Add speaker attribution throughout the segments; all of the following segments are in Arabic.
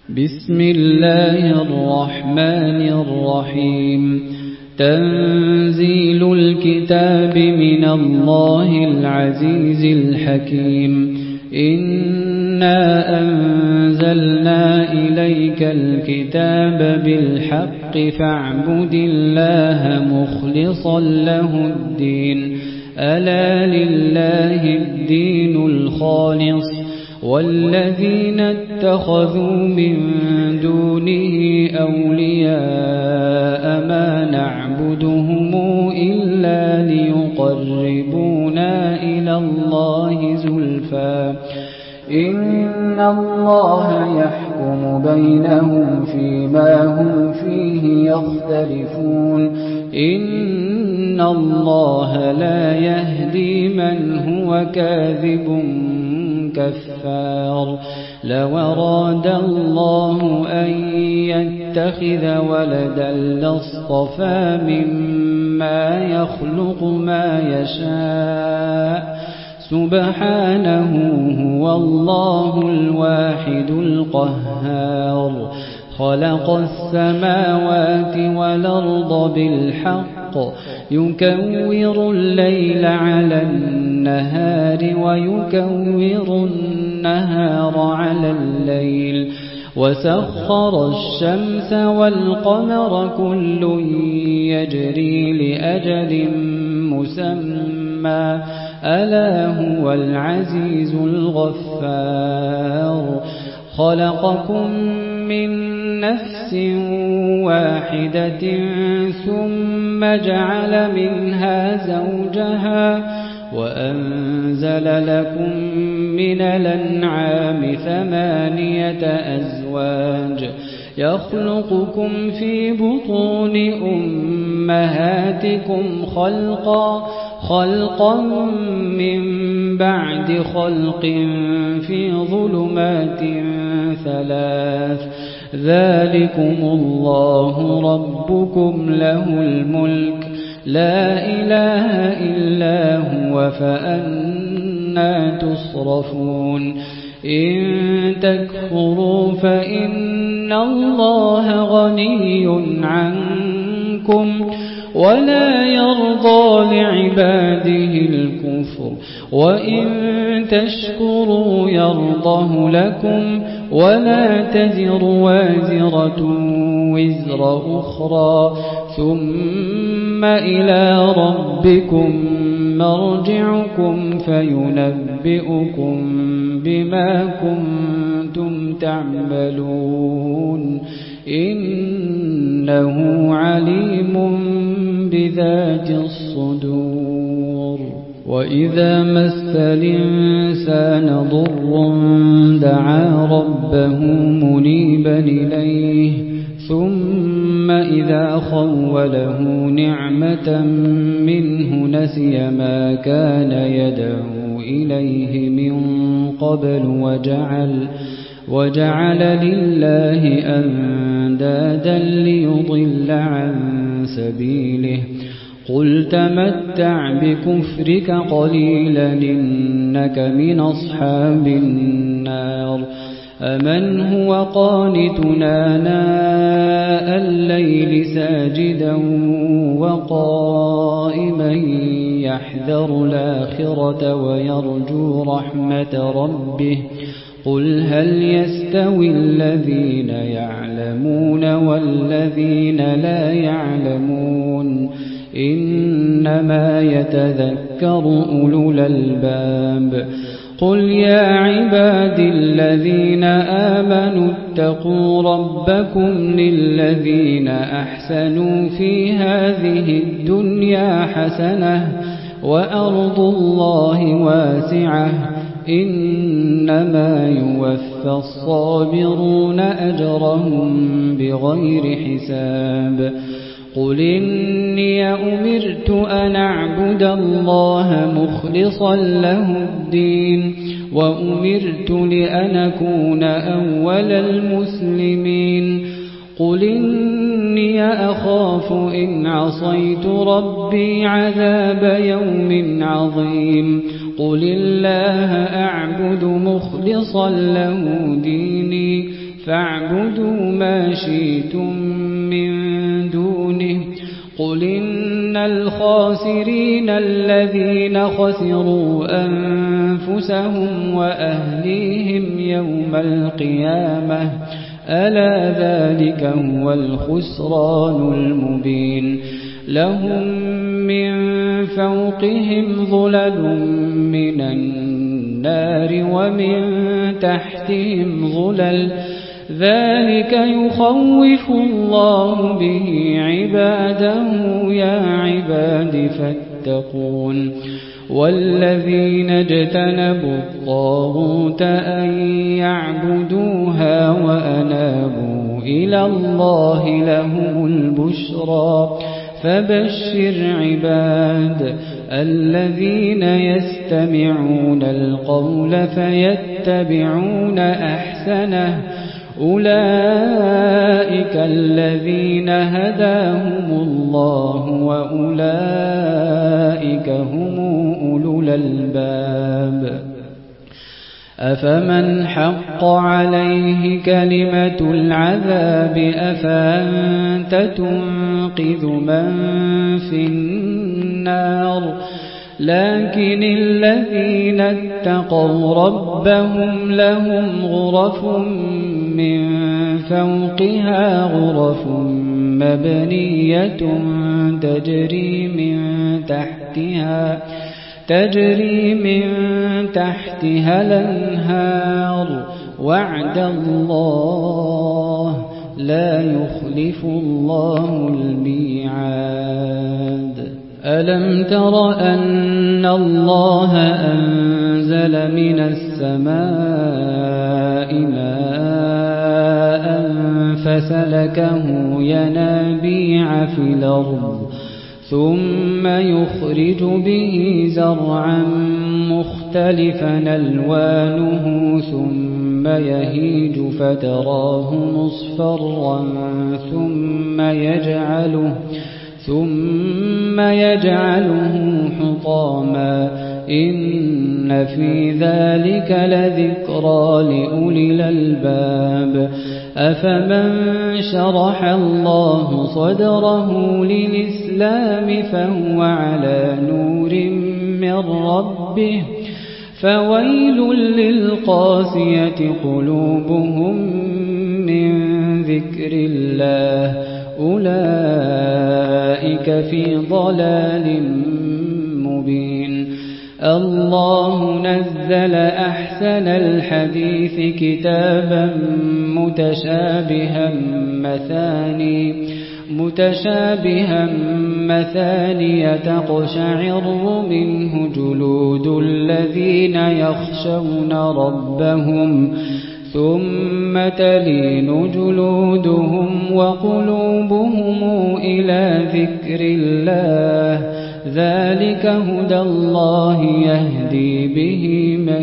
Speaker 1: بسم الله الرحمن الرحيم تنزيل الكتاب من الله العزيز الحكيم إنا أنزلنا إليك الكتاب بالحق فاعبد الله مخلصا له الدين ألا لله الدين الخالص والذين اتخذوا من دونه أولياء ما نعبدهم إلا ليقربونا إلى الله زلفى إن الله يحكم بينهم فيما هم فيه يختلفون إن الله لا يهدي من هو كاذب كفار لو أراد الله أن يتخذ ولدا لاصطفى مما يخلق ما يشاء سبحانه هو الله الواحد القهار خلق السماوات والأرض بالحق يكور الليل على النهار ويكور النهار على الليل وسخر الشمس والقمر كل يجري لأجل مسمى ألا هو العزيز الغفار خلقكم من نفس واحدة ثم جعل منها زوجها وأنزل لكم من الأنعام 8 أزواج يخلقكم في بطون أمهاتكم خلقا من بعد خلق في ظلمات 3 ذلكم الله ربكم له الملك لا إله إلا هو فأنى تصرفون إن تكفروا فإن الله غني عنكم ولا يرضى لعباده الكفر وإن تشكروا يرضه لكم ولا تزر وازرة وزر أخرى ثم إلى ربكم مرجعكم فينبئكم بما كنتم تعملون إنه عليم بذات الصدور وإذا مس الإنسان ضر دعا ربه منيبا إليه ثم إذا خوله نعمة منه نسي ما كان يدعو إليه من قبل وجعل لله أندادا ليضل عن سبيله قل تمتع بكفرك قليلا إنك من أصحاب النار أمن هو قانتنا آناء الليل ساجدا وقائما يحذر الآخرة ويرجو رحمة ربه قل هل يستوي الذين يعلمون والذين لا يعلمون إنما يتذكر أولو الألباب قل يا عبادي الذين آمنوا اتقوا ربكم للذين أحسنوا في هذه الدنيا حسنة وأرض الله واسعة إنما يوفى الصابرون أجرهم بغير حساب قل إني أمرت أن أعبد الله مخلصا له الدين وأمرت لأن أكون أول المسلمين قل إني أخاف إن عصيت ربي عذاب يوم عظيم قل الله أعبد مخلصا له ديني فاعبدوا ما شئتم من دونه قل إن الخاسرين الذين خسروا أنفسهم وأهليهم يوم القيامة ألا ذلك هو الخسران المبين لهم من فوقهم ظلل من النار ومن تحتهم ظلل ذلك يخوف الله به عباده يا عباد فاتقون والذين اجتنبوا الطاغوت أن يعبدوها وأنابوا إلى الله لهم البشرى فبشر عباد الذين يستمعون القول فيتبعون أحسنه أولئك الذين هداهم الله وأولئك هم أولو الألباب أفمن حق عليه كلمة العذاب أفأنت تنقذ من في النار لكن الذين اتقوا ربهم لهم غرف من فوقها غرف مبنية تجري من تحتها الأنهار وعد الله لا يخلف الله الميعاد ألم تر أن الله أنزل من السماء ماء فسلكه ينابيع في الأرض ثم يخرج به زرعا مختلفا ألوانه ثم يهيج فتراه مصفرا ثم يجعله حطاما إن في ذلك لذكرى لأولي الألباب أفمن شرح الله صدره للإسلام فهو على نور من ربه فويل للقاسية قلوبهم من ذكر الله أولئك في ضلال مبين الله نزل أحسن الحديث كتابا متشابها مثانية تقشعر منه جلود الذين يخشون ربهم ثم تلين جلودهم وقلوبهم إلى ذكر الله ذلك هدى الله يهدي به من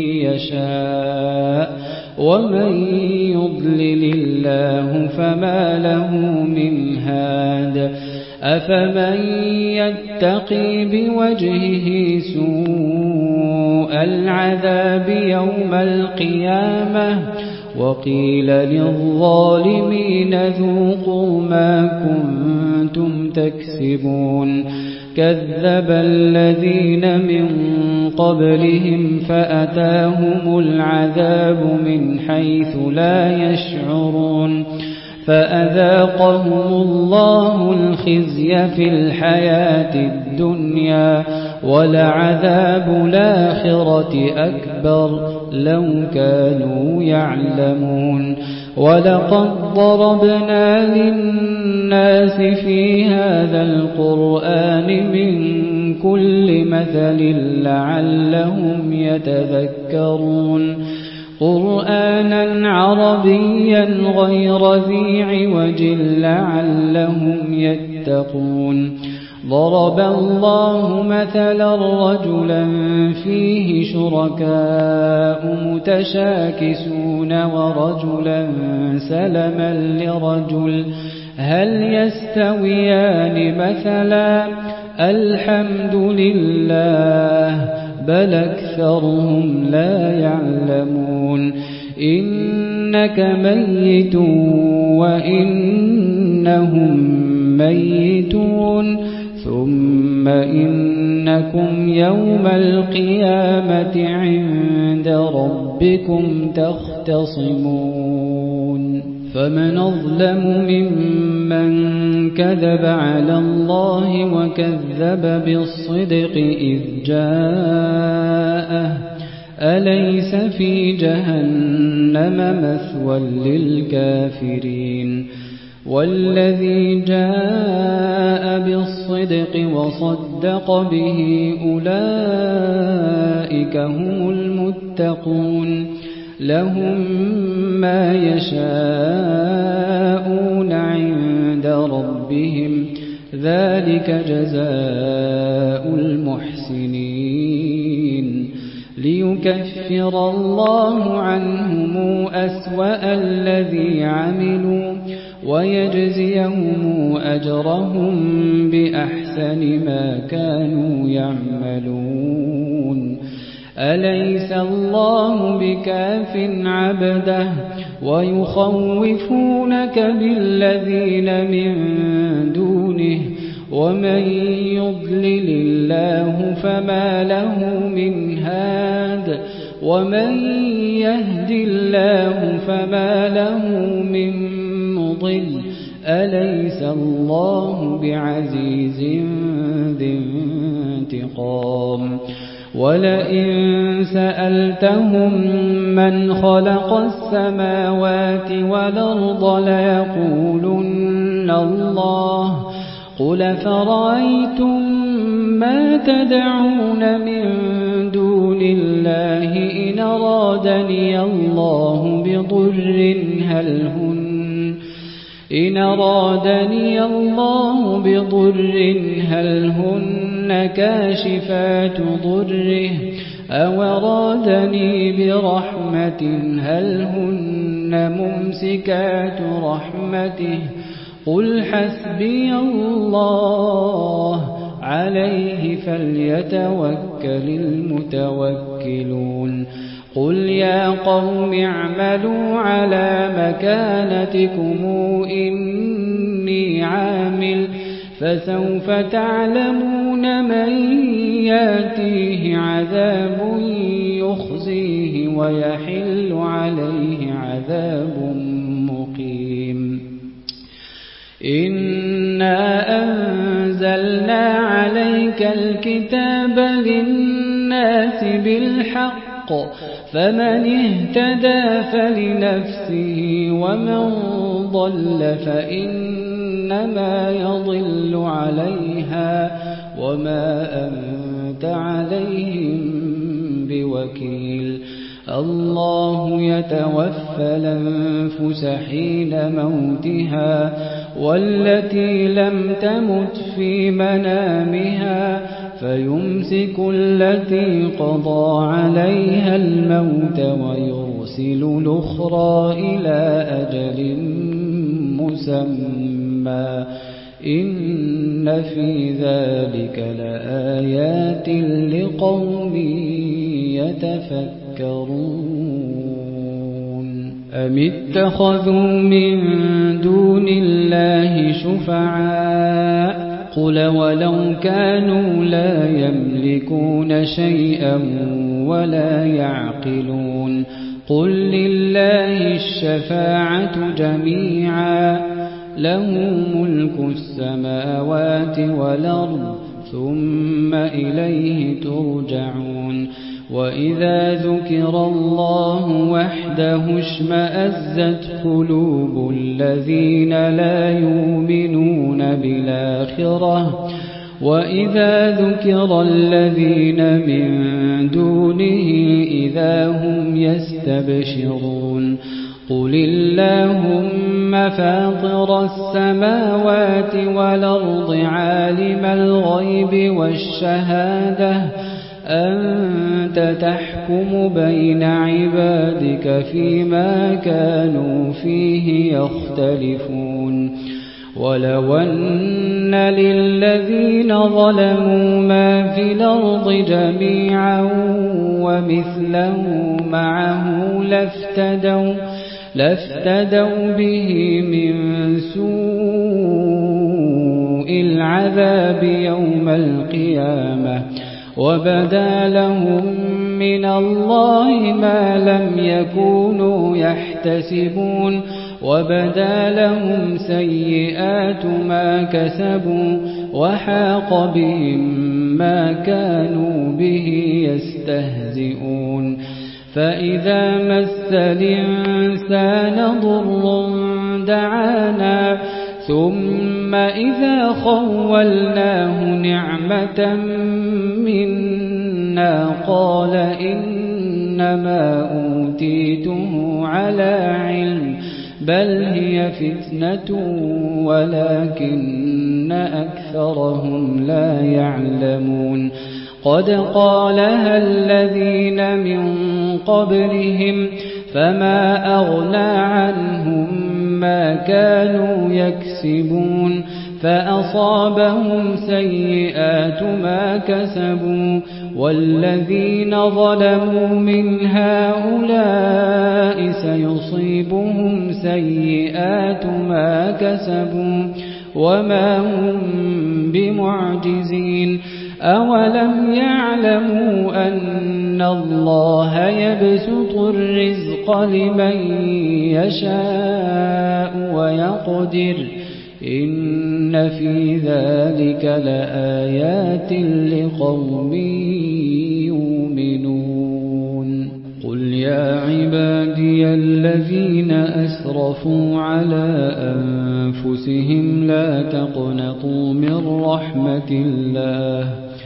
Speaker 1: يشاء ومن يضلل الله فما له من هاد أفمن يتقي بوجهه سوء العذاب يوم القيامة وقيل للظالمين ذوقوا ما كنتم تكسبون كذب الذين من قبلهم فأتاهم العذاب من حيث لا يشعرون فأذاقهم الله الخزي في الحياة الدنيا ولعذاب الآخرة أكبر لو كانوا يعلمون ولقد ضربنا للناس في هذا القرآن من كل مثل لعلهم يتذكرون قرآنا عربيا غير ذي عوج لعلهم يتقون ضرب الله مثلا رجلا فيه شركاء متشاكسون ورجلا سلما لرجل هل يستويان مثلا الحمد لله بل أكثرهم لا يعلمون إن إنك ميت وإنهم ميتون ثم إنكم يوم القيامة عند ربكم تختصمون فمن أظلم ممن كذب على الله وكذب بالصدق إذ جاءه أليس في جهنم مثوى للكافرين والذي جاء بالصدق وصدق به أولئك هم المتقون لهم ما يشاءون عند ربهم ذلك جزاء المحسنين ليكفر الله عنهم أسوأ الذي عملوا ويجزيهم أجرهم بأحسن ما كانوا يعملون أليس الله بكاف عبده ويخوفونك بالذين من دونه ومن يضلل الله فما له من هاد ومن يهد الله فما له من مضل أليس الله بعزيز ذي انتقام ولئن سألتهم من خلق السماوات والأرض ليقولن الله قل فرأيتم ما تدعون من دون الله إن أرادني الله بضر هل هن كاشفات ضره أو أرادني برحمة هل هن ممسكات رحمته قل حسبي الله عليه فليتوكل المتوكلون قل يا قوم اعملوا على مكانتكم إني عامل فسوف تعلمون من ياتيه عذاب يخزيه ويحل عليه عذاب مقيم إنا أنزلنا عليك الكتاب للناس بالحق فمن اهتدى فلنفسه ومن ضل فإنما يضل عليها وما أنت عليهم بوكيل الله يتوفى الأنفس حين موتها والتي لم تمت في منامها فيمسك التي قضى عليها الموت ويرسل الأخرى إلى أجل مسمى إن في ذلك لآيات لقوم يتفكرون أم اتخذوا من دون الله شفعاء قل ولو كانوا لا يملكون شيئا ولا يعقلون قل لله الشفاعة جميعا له ملك السماوات والأرض ثم إليه ترجعون وإذا ذكر الله وحده اشمأزت قلوب الذين لا يؤمنون بالآخرة وإذا ذكر الذين من دونه إذا هم يستبشرون قل اللهم فاطر السماوات والأرض عالم الغيب والشهادة أنت تحكم بين عبادك فيما كانوا فيه يختلفون ولو أن للذين ظلموا ما في الأرض جميعا ومثله معه لافتدوا به من سوء العذاب يوم القيامة وبدا لهم من الله ما لم يكونوا يحتسبون وبدا لهم سيئات ما كسبوا وحاق بهم ما كانوا به يستهزئون فإذا مس الإنسان ضر دعانا ثم إذا خولناه نعمة منا قال إنما أوتيته على علم بل هي فتنة ولكن أكثرهم لا يعلمون قد قالها الذين من قبلهم فما أغنى عنهم ما كانوا يكسبون فأصابهم سيئات ما كسبوا والذين ظلموا من هؤلاء سيصيبهم سيئات ما كسبوا وما هم بمعجزين أولم يعلموا أن الله يبسط الرزق لمن يشاء ويقدر إن في ذلك لآيات لقوم يؤمنون قل يا عبادي الذين أسرفوا على أنفسهم لا تقنطوا من رحمة الله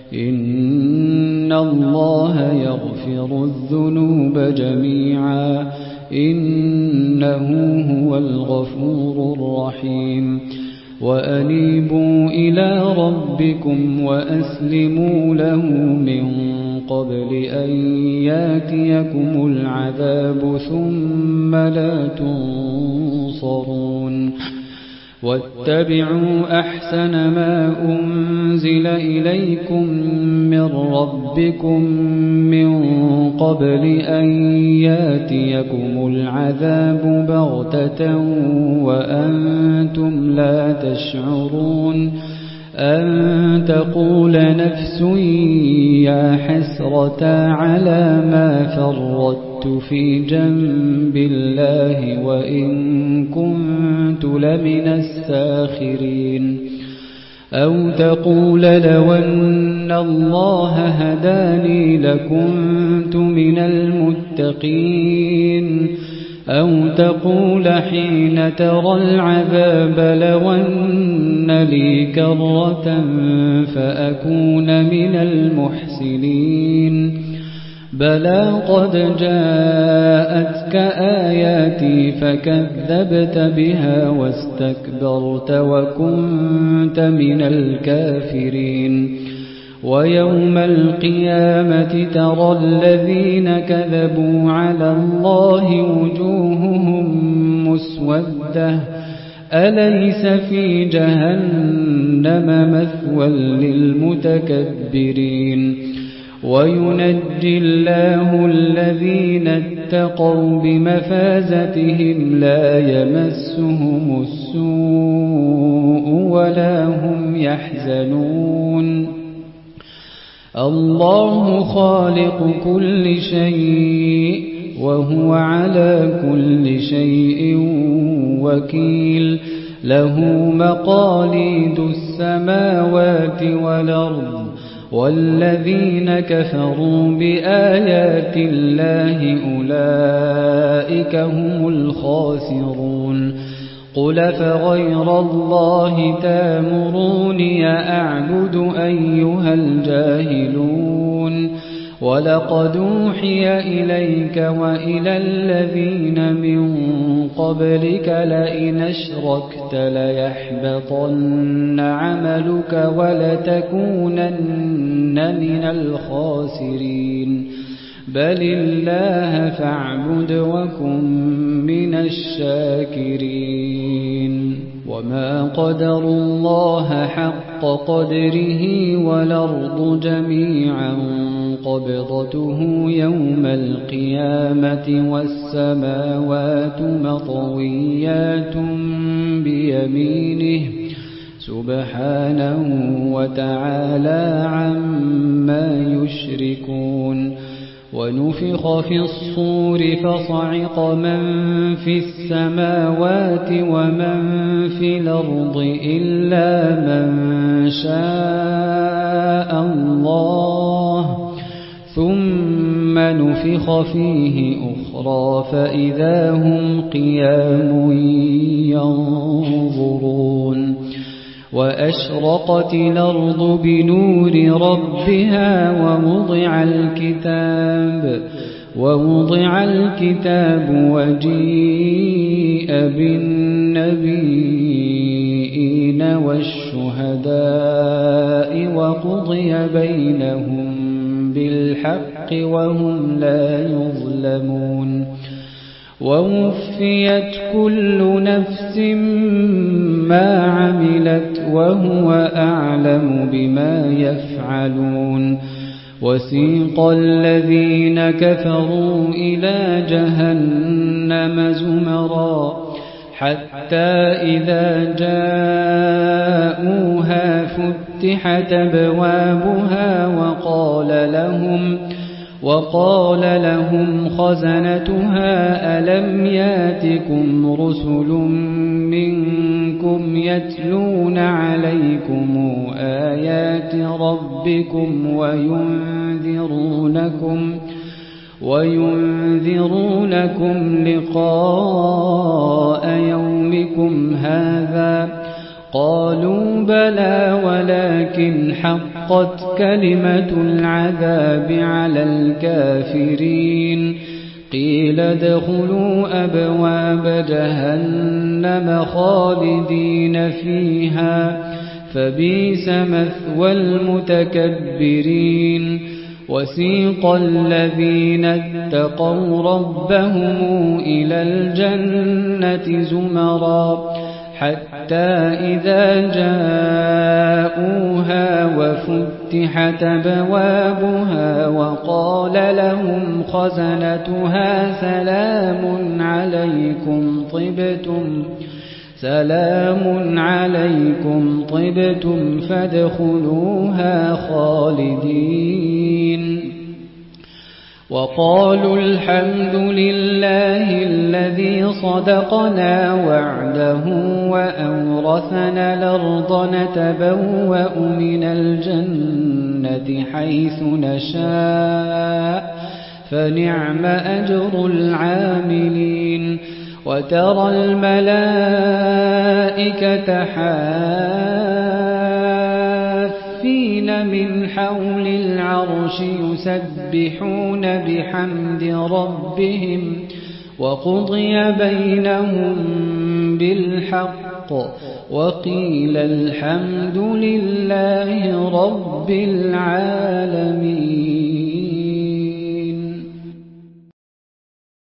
Speaker 1: إن الله يغفر الذنوب جميعا إنه هو الغفور الرحيم وأنيبوا إلى ربكم وأسلموا له من قبل أن ياتيكم العذاب ثم لا تنصرون واتبعوا أحسن ما أنزل إليكم من ربكم من قبل أن ياتيكم العذاب بغتة وأنتم لا تشعرون أن تقول نفس يا حسرة على ما فرطت في جنب الله وإن كنت لمن الساخرين أو تقول لو أن الله هداني لكنت من المتقين أو تقول حين ترى العذاب لو أن لي كرة فأكون من المحسنين بلى قد جاءتك آياتي فكذبت بها واستكبرت وكنت من الكافرين ويوم القيامة ترى الذين كذبوا على الله وجوههم مسودة أليس في جهنم مثوى للمتكبرين وينجي الله الذين اتقوا بمفازتهم لا يمسهم السوء ولا هم يحزنون الله خالق كل شيء وهو على كل شيء وكيل له مقاليد السماوات والأرض والذين كفروا بآيات الله أولئك هم الخاسرون قل فغير الله تامروني أعبد أيها الجاهلون ولقد أوحي إليك وإلى الذين من قبلك لئن أشركت ليحبطن عملك ولتكونن من الخاسرين بل الله فاعبد وكن من الشاكرين وما قدر الله حق قدره والأرض جميعا قبضته يوم القيامة والسماوات مطويات بيمينه سبحانه وتعالى عما يشركون ونفخ في الصور فصعق من في السماوات ومن في الأرض إلا من شاء الله ثم نفخ فيه أخرى فإذا هم قيام ينظرون وأشرقت الأرض بنور ربها ووضع الكتاب وجيء بالنبيين والشهداء وقضي بينهم بالحق وهم لا يظلمون ووفيت كل نفس ما عملت وهو أعلم بما يفعلون وسيق الذين كفروا إلى جهنم زمرا حتى إذا جاءوها فتحت أبوابها وقال لهم خزنتها ألم ياتكم رسل منكم يتلون عليكم آيات ربكم وينذرونكم لقاء يومكم هذا قالوا بلى ولكن حقت كلمة العذاب على الكافرين قيل ادخلوا أبواب جهنم خالدين فيها فبئس مثوى المتكبرين وسيق الذين اتقوا ربهم إلى الجنة زمرا حتى إذا جاءوها وفتحت أبوابها وقال لهم خزنتها سلام عليكم طبتم فادخلوها خالدين وقالوا الحمد لله الذي صدقنا وعده وأورثنا الأرض نتبوأ من الجنة حيث نشاء فنعم أجر العاملين وترى الملائكة حافين من حول العرش يسبحون بحمد ربهم وقضي بينهم بالحق وقيل الحمد لله رب العالمين.